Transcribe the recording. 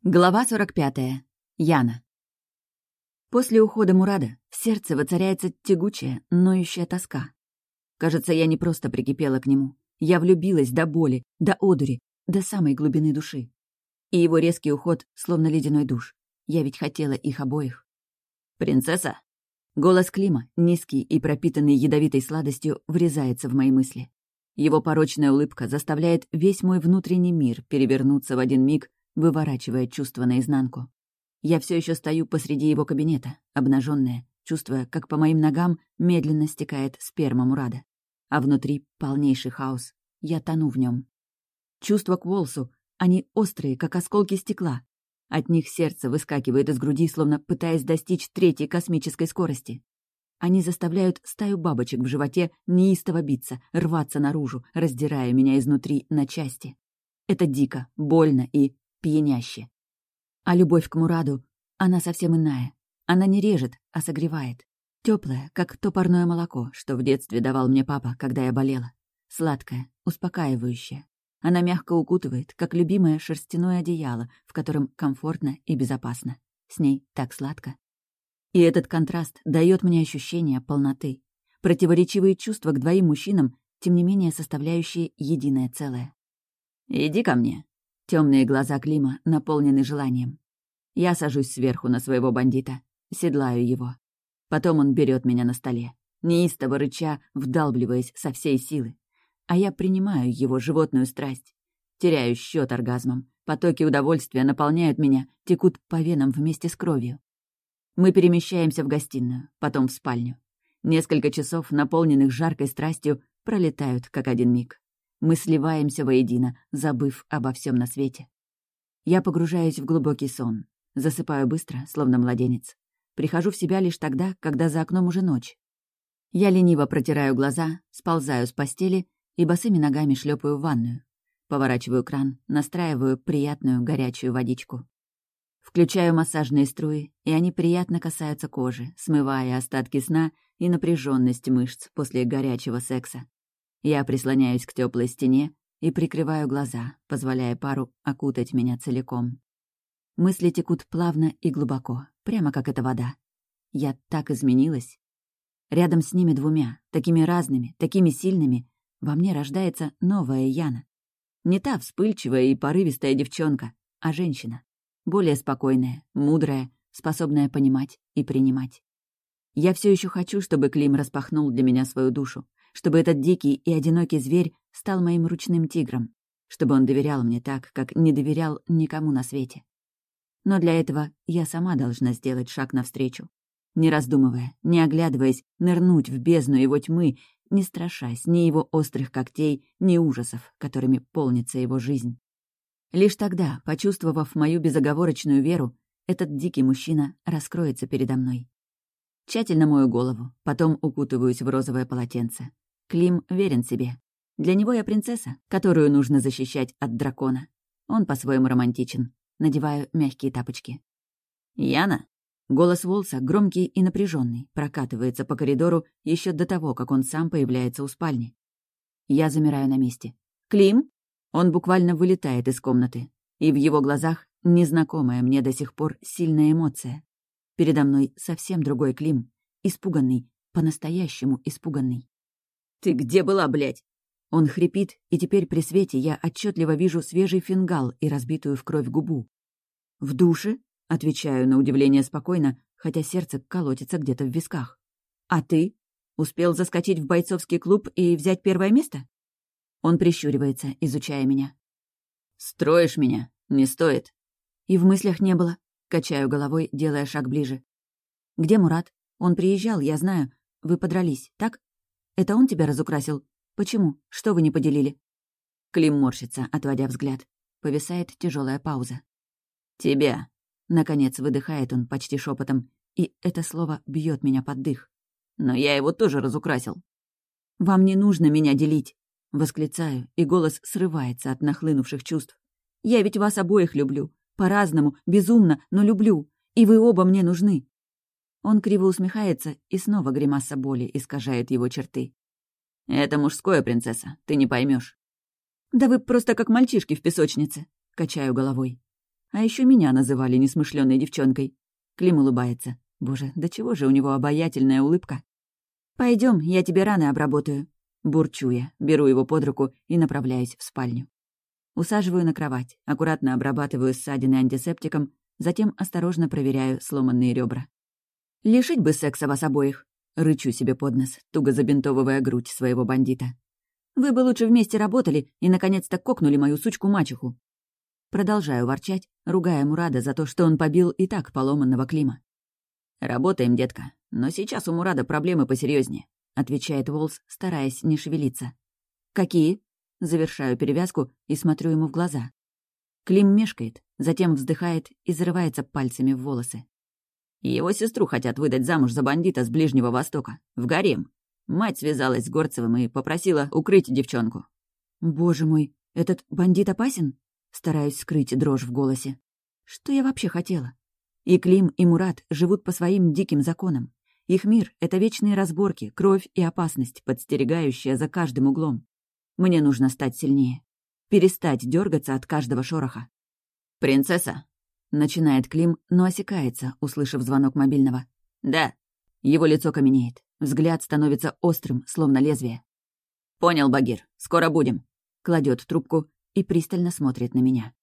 Глава 45. Яна. После ухода Мурада в сердце воцаряется тягучая, ноющая тоска. Кажется, я не просто прикипела к нему. Я влюбилась до боли, до одури, до самой глубины души. И его резкий уход, словно ледяной душ. Я ведь хотела их обоих. «Принцесса?» Голос Клима, низкий и пропитанный ядовитой сладостью, врезается в мои мысли. Его порочная улыбка заставляет весь мой внутренний мир перевернуться в один миг, выворачивая чувства наизнанку. Я все еще стою посреди его кабинета, обнаженная, чувствуя, как по моим ногам медленно стекает сперма Мурада. А внутри полнейший хаос. Я тону в нем. Чувства к Волсу, они острые, как осколки стекла. От них сердце выскакивает из груди, словно пытаясь достичь третьей космической скорости. Они заставляют стаю бабочек в животе неистово биться, рваться наружу, раздирая меня изнутри на части. Это дико, больно и пьяняще. А любовь к Мураду, она совсем иная. Она не режет, а согревает. Теплая, как то парное молоко, что в детстве давал мне папа, когда я болела. Сладкая, успокаивающая. Она мягко укутывает, как любимое шерстяное одеяло, в котором комфортно и безопасно. С ней так сладко. И этот контраст дает мне ощущение полноты. Противоречивые чувства к двоим мужчинам, тем не менее составляющие единое целое. «Иди ко мне». Темные глаза Клима наполнены желанием. Я сажусь сверху на своего бандита, седлаю его. Потом он берет меня на столе, неистово рыча, вдалбливаясь со всей силы. А я принимаю его животную страсть. Теряю счет оргазмом. Потоки удовольствия наполняют меня, текут по венам вместе с кровью. Мы перемещаемся в гостиную, потом в спальню. Несколько часов, наполненных жаркой страстью, пролетают как один миг. Мы сливаемся воедино, забыв обо всем на свете. Я погружаюсь в глубокий сон. Засыпаю быстро, словно младенец. Прихожу в себя лишь тогда, когда за окном уже ночь. Я лениво протираю глаза, сползаю с постели и босыми ногами шлепаю в ванную. Поворачиваю кран, настраиваю приятную горячую водичку. Включаю массажные струи, и они приятно касаются кожи, смывая остатки сна и напряженность мышц после горячего секса. Я прислоняюсь к теплой стене и прикрываю глаза, позволяя пару окутать меня целиком. Мысли текут плавно и глубоко, прямо как эта вода. Я так изменилась. Рядом с ними двумя, такими разными, такими сильными, во мне рождается новая Яна. Не та вспыльчивая и порывистая девчонка, а женщина. Более спокойная, мудрая, способная понимать и принимать. Я все еще хочу, чтобы Клим распахнул для меня свою душу, чтобы этот дикий и одинокий зверь стал моим ручным тигром, чтобы он доверял мне так, как не доверял никому на свете. Но для этого я сама должна сделать шаг навстречу. Не раздумывая, не оглядываясь, нырнуть в бездну его тьмы, не страшась ни его острых когтей, ни ужасов, которыми полнится его жизнь. Лишь тогда, почувствовав мою безоговорочную веру, этот дикий мужчина раскроется передо мной. Тщательно мою голову, потом укутываюсь в розовое полотенце. Клим верен себе. Для него я принцесса, которую нужно защищать от дракона. Он по-своему романтичен. Надеваю мягкие тапочки. «Яна?» Голос Волса, громкий и напряженный, прокатывается по коридору еще до того, как он сам появляется у спальни. Я замираю на месте. «Клим?» Он буквально вылетает из комнаты, и в его глазах незнакомая мне до сих пор сильная эмоция. Передо мной совсем другой Клим, испуганный, по-настоящему испуганный. «Ты где была, блядь?» Он хрипит, и теперь при свете я отчетливо вижу свежий фингал и разбитую в кровь губу. «В душе?» — отвечаю на удивление спокойно, хотя сердце колотится где-то в висках. «А ты? Успел заскочить в бойцовский клуб и взять первое место?» Он прищуривается, изучая меня. «Строишь меня? Не стоит». И в мыслях не было. Качаю головой, делая шаг ближе. «Где Мурат? Он приезжал, я знаю. Вы подрались, так? Это он тебя разукрасил? Почему? Что вы не поделили?» Клим морщится, отводя взгляд. Повисает тяжелая пауза. «Тебя!» — наконец выдыхает он почти шепотом, и это слово бьет меня под дых. «Но я его тоже разукрасил». «Вам не нужно меня делить!» — восклицаю, и голос срывается от нахлынувших чувств. «Я ведь вас обоих люблю. По-разному, безумно, но люблю. И вы оба мне нужны». Он криво усмехается, и снова гримаса боли искажает его черты. «Это мужское, принцесса, ты не поймешь. «Да вы просто как мальчишки в песочнице», — качаю головой. А еще меня называли несмышленной девчонкой. Клим улыбается. Боже, до чего же у него обаятельная улыбка. Пойдем, я тебе раны обработаю. Бурчу я, беру его под руку и направляюсь в спальню. Усаживаю на кровать, аккуратно обрабатываю ссадины антисептиком, затем осторожно проверяю сломанные ребра. «Лишить бы секса вас обоих!» — рычу себе под нос, туго забинтовывая грудь своего бандита. «Вы бы лучше вместе работали и, наконец-то, кокнули мою сучку-мачеху!» Продолжаю ворчать, ругая Мурада за то, что он побил и так поломанного Клима. «Работаем, детка, но сейчас у Мурада проблемы посерьезнее, отвечает Волс, стараясь не шевелиться. «Какие?» Завершаю перевязку и смотрю ему в глаза. Клим мешкает, затем вздыхает и зарывается пальцами в волосы. Его сестру хотят выдать замуж за бандита с Ближнего Востока, в гарем. Мать связалась с Горцевым и попросила укрыть девчонку. «Боже мой, этот бандит опасен?» Стараюсь скрыть дрожь в голосе. Что я вообще хотела? И Клим, и Мурат живут по своим диким законам. Их мир — это вечные разборки, кровь и опасность, подстерегающая за каждым углом. Мне нужно стать сильнее. Перестать дергаться от каждого шороха. «Принцесса!» — начинает Клим, но осекается, услышав звонок мобильного. «Да». Его лицо каменеет. Взгляд становится острым, словно лезвие. «Понял, Багир. Скоро будем». Кладет трубку и пристально смотрит на меня.